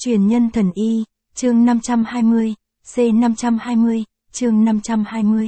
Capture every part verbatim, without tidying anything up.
Truyền nhân thần y, chương năm trăm hai mươi, C năm trăm hai mươi, chương năm trăm hai mươi.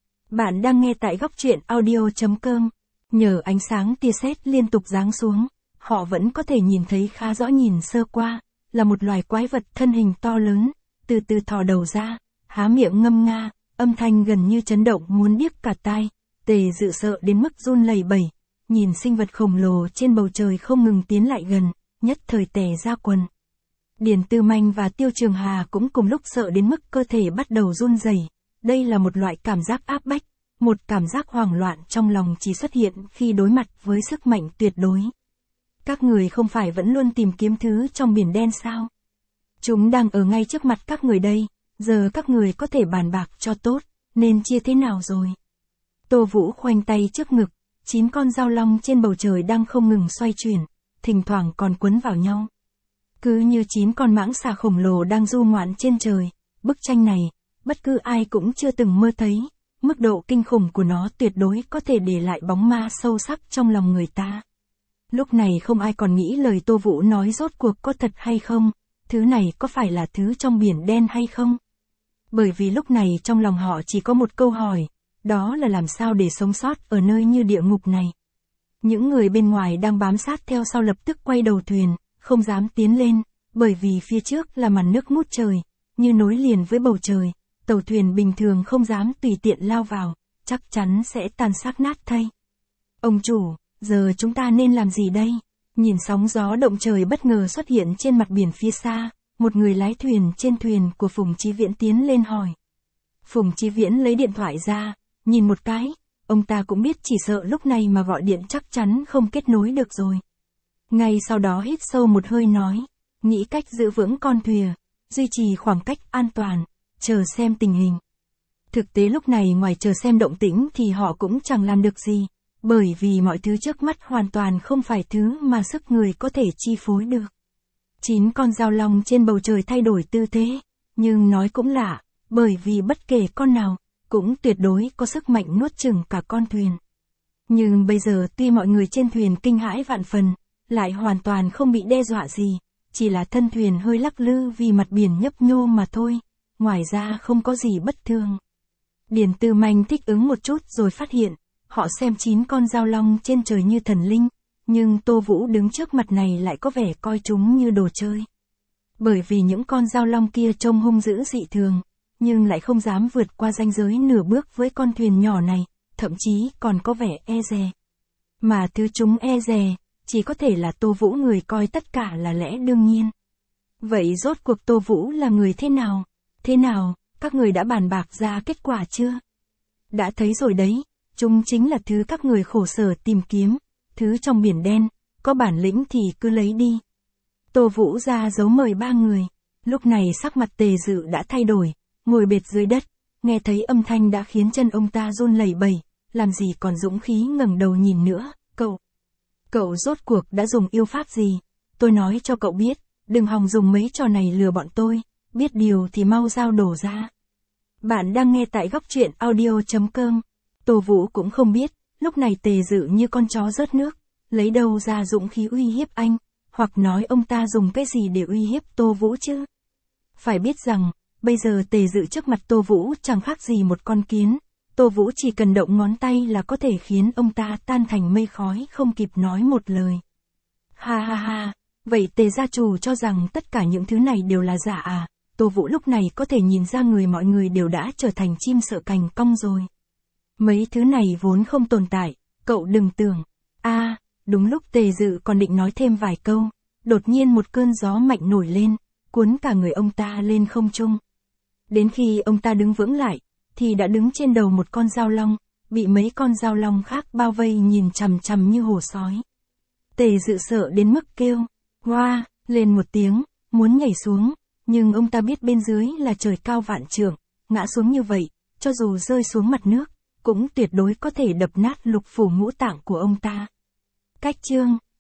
Bạn đang nghe tại góc truyện audio.com. Nhờ ánh sáng tia sét liên tục giáng xuống, họ vẫn có thể nhìn thấy khá rõ, nhìn sơ qua, là một loài quái vật thân hình to lớn, từ từ thò đầu ra, há miệng ngâm nga, âm thanh gần như chấn động muốn điếc cả tai. Tề Dự sợ đến mức run lẩy bẩy, nhìn sinh vật khổng lồ trên bầu trời không ngừng tiến lại gần, nhất thời tè ra quần. Điền Tư Manh và Tiêu Trường Hà cũng cùng lúc sợ đến mức cơ thể bắt đầu run rẩy. Đây là một loại cảm giác áp bách, một cảm giác hoảng loạn trong lòng chỉ xuất hiện khi đối mặt với sức mạnh tuyệt đối. Các người không phải vẫn luôn tìm kiếm thứ trong biển đen sao? Chúng đang ở ngay trước mặt các người đây, giờ các người có thể bàn bạc cho tốt, nên chia thế nào rồi? Tô Vũ khoanh tay trước ngực, chín con dao long trên bầu trời đang không ngừng xoay chuyển, thỉnh thoảng còn quấn vào nhau. Cứ như chín con mãng xà khổng lồ đang du ngoạn trên trời, bức tranh này, bất cứ ai cũng chưa từng mơ thấy, mức độ kinh khủng của nó tuyệt đối có thể để lại bóng ma sâu sắc trong lòng người ta. Lúc này không ai còn nghĩ lời Tô Vũ nói rốt cuộc có thật hay không, thứ này có phải là thứ trong biển đen hay không? Bởi vì lúc này trong lòng họ chỉ có một câu hỏi, đó là làm sao để sống sót ở nơi như địa ngục này. Những người bên ngoài đang bám sát theo sau lập tức quay đầu thuyền, không dám tiến lên, bởi vì phía trước là màn nước ngút trời, như nối liền với bầu trời, tàu thuyền bình thường không dám tùy tiện lao vào, chắc chắn sẽ tan xác nát thây. Ông chủ, giờ chúng ta nên làm gì đây? Nhìn sóng gió động trời bất ngờ xuất hiện trên mặt biển phía xa, một người lái thuyền trên thuyền của Phùng Chí Viễn tiến lên hỏi. Phùng Chí Viễn lấy điện thoại ra, nhìn một cái, ông ta cũng biết chỉ sợ lúc này mà gọi điện chắc chắn không kết nối được rồi. Ngay sau đó hít sâu một hơi nói, nghĩ cách giữ vững con thuyền, duy trì khoảng cách an toàn, chờ xem tình hình. Thực tế lúc này ngoài chờ xem động tĩnh thì họ cũng chẳng làm được gì, bởi vì mọi thứ trước mắt hoàn toàn không phải thứ mà sức người có thể chi phối được. Chín con dao long trên bầu trời thay đổi tư thế, nhưng nói cũng lạ, bởi vì bất kể con nào, cũng tuyệt đối có sức mạnh nuốt chửng cả con thuyền. Nhưng bây giờ tuy mọi người trên thuyền kinh hãi vạn phần, lại hoàn toàn không bị đe dọa gì, chỉ là thân thuyền hơi lắc lư vì mặt biển nhấp nhô mà thôi, ngoài ra không có gì bất thường. Điền Tư Manh thích ứng một chút rồi phát hiện, họ xem chín con dao long trên trời như thần linh, nhưng Tô Vũ đứng trước mặt này lại có vẻ coi chúng như đồ chơi. Bởi vì những con dao long kia trông hung dữ dị thường, nhưng lại không dám vượt qua ranh giới nửa bước với con thuyền nhỏ này, thậm chí còn có vẻ e dè. Mà thứ chúng e dè, chỉ có thể là Tô Vũ, người coi tất cả là lẽ đương nhiên. Vậy rốt cuộc Tô Vũ là người thế nào? Thế nào, các người đã bàn bạc ra kết quả chưa? Đã thấy rồi đấy, chúng chính là thứ các người khổ sở tìm kiếm, thứ trong biển đen, có bản lĩnh thì cứ lấy đi. Tô Vũ ra dấu mời ba người, lúc này sắc mặt Tề Dự đã thay đổi, ngồi bệt dưới đất, nghe thấy âm thanh đã khiến chân ông ta run lẩy bẩy, làm gì còn dũng khí ngẩng đầu nhìn nữa. Cậu, cậu rốt cuộc đã dùng yêu pháp gì? Tôi nói cho cậu biết, đừng hòng dùng mấy trò này lừa bọn tôi, biết điều thì mau giao đổ ra. Bạn đang nghe tại góc truyện audio.com. Tô Vũ cũng không biết, lúc này Tề Dự như con chó rớt nước, lấy đâu ra dũng khí uy hiếp anh, hoặc nói ông ta dùng cái gì để uy hiếp Tô Vũ chứ? Phải biết rằng, bây giờ Tề Dự trước mặt Tô Vũ chẳng khác gì một con kiến, Tô Vũ chỉ cần động ngón tay là có thể khiến ông ta tan thành mây khói không kịp nói một lời. Ha ha ha, vậy Tề gia chủ cho rằng tất cả những thứ này đều là giả à? Tô Vũ lúc này có thể nhìn ra người mọi người đều đã trở thành chim sợ cành cong rồi. Mấy thứ này vốn không tồn tại, cậu đừng tưởng. A, à, đúng lúc Tề Dự còn định nói thêm vài câu, đột nhiên một cơn gió mạnh nổi lên, cuốn cả người ông ta lên không trung. Đến khi ông ta đứng vững lại, thì đã đứng trên đầu một con dao long, bị mấy con dao long khác bao vây nhìn chằm chằm như hổ sói. Tề Dự sợ đến mức kêu, hoa, lên một tiếng, muốn nhảy xuống, nhưng ông ta biết bên dưới là trời cao vạn trượng, ngã xuống như vậy, cho dù rơi xuống mặt nước, cũng tuyệt đối có thể đập nát lục phủ ngũ tạng của ông ta. Cách chương